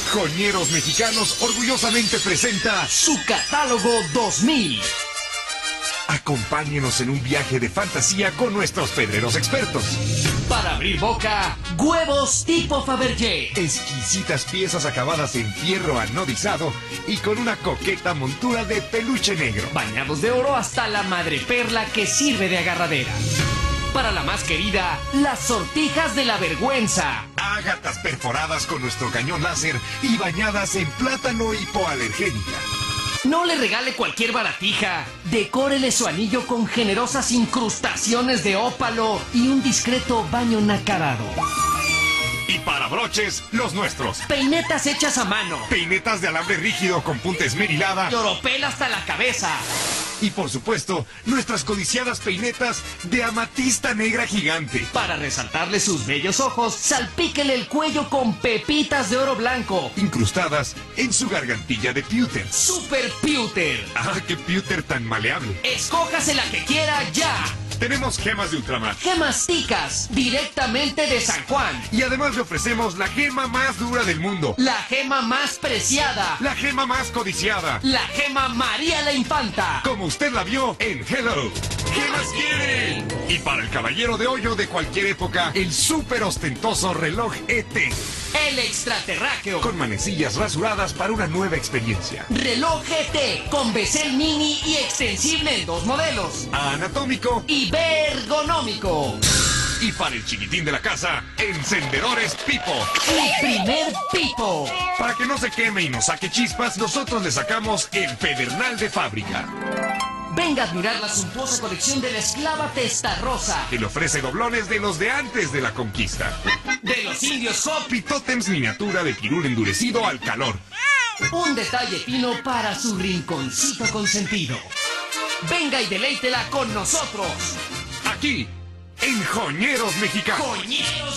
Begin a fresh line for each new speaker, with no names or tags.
Joyeros Mexicanos orgullosamente presenta
su catálogo 2000.
Acompáñenos en un viaje de fantasía con nuestros pedreros expertos.
Para abrir boca, huevos tipo Fabergé.
Exquisitas piezas acabadas en fierro anodizado y con una coqueta montura de peluche negro.
Bañados de oro hasta la madreperla que sirve de agarradera. Para la más querida, las sortijas de la vergüenza.
Ágatas perforadas con nuestro cañón láser y bañadas en plátano hipoalergénica.
No le regale cualquier baratija. Decórele su anillo con generosas incrustaciones de ópalo y un discreto baño nacarado.
Y para broches, los nuestros.
Peinetas hechas a mano.
Peinetas de alambre rígido con punta esmerilada.
Y oropel hasta la cabeza.
Y por supuesto, nuestras codiciadas peinetas de amatista negra gigante.
Para resaltarle sus bellos ojos, salpíquele el cuello con pepitas de oro blanco.
Incrustadas en su gargantilla de pewter.
Super Pewter.
¡Ah, qué pewter tan maleable!
Escójase la que quiera ya.
Tenemos gemas de ultramar.
Gemas ticas, directamente de San Juan.
Y además le ofrecemos la gema más dura del mundo.
La gema más preciada.
La gema más codiciada.
La gema María la Infanta.
Como usted la vio en Hello. ¿Qué más quiere? Y para el caballero de hoyo de cualquier época, el súper ostentoso reloj ET.
El extraterráqueo.
Con manecillas rasuradas para una nueva experiencia.
Reloj GT con bezel mini y extensible en 2 modelos.
Anatómico
y ergonómico.
Y para el chiquitín de la casa, encendedores Pipo.
El primer Pipo.
Para que no se queme y nos saque chispas, nosotros le sacamos el pedernal de fábrica.
Venga a admirar la suntuosa colección de la esclava Testa Rosa.
Que le ofrece doblones de los de antes de la conquista.
De los indios Hop.
Y tótems miniatura de pirul endurecido al calor.
Un detalle fino para su rinconcito consentido. Venga y deleítela con nosotros.
Aquí, en Joyeros Mexicanos.
¡Joyeros!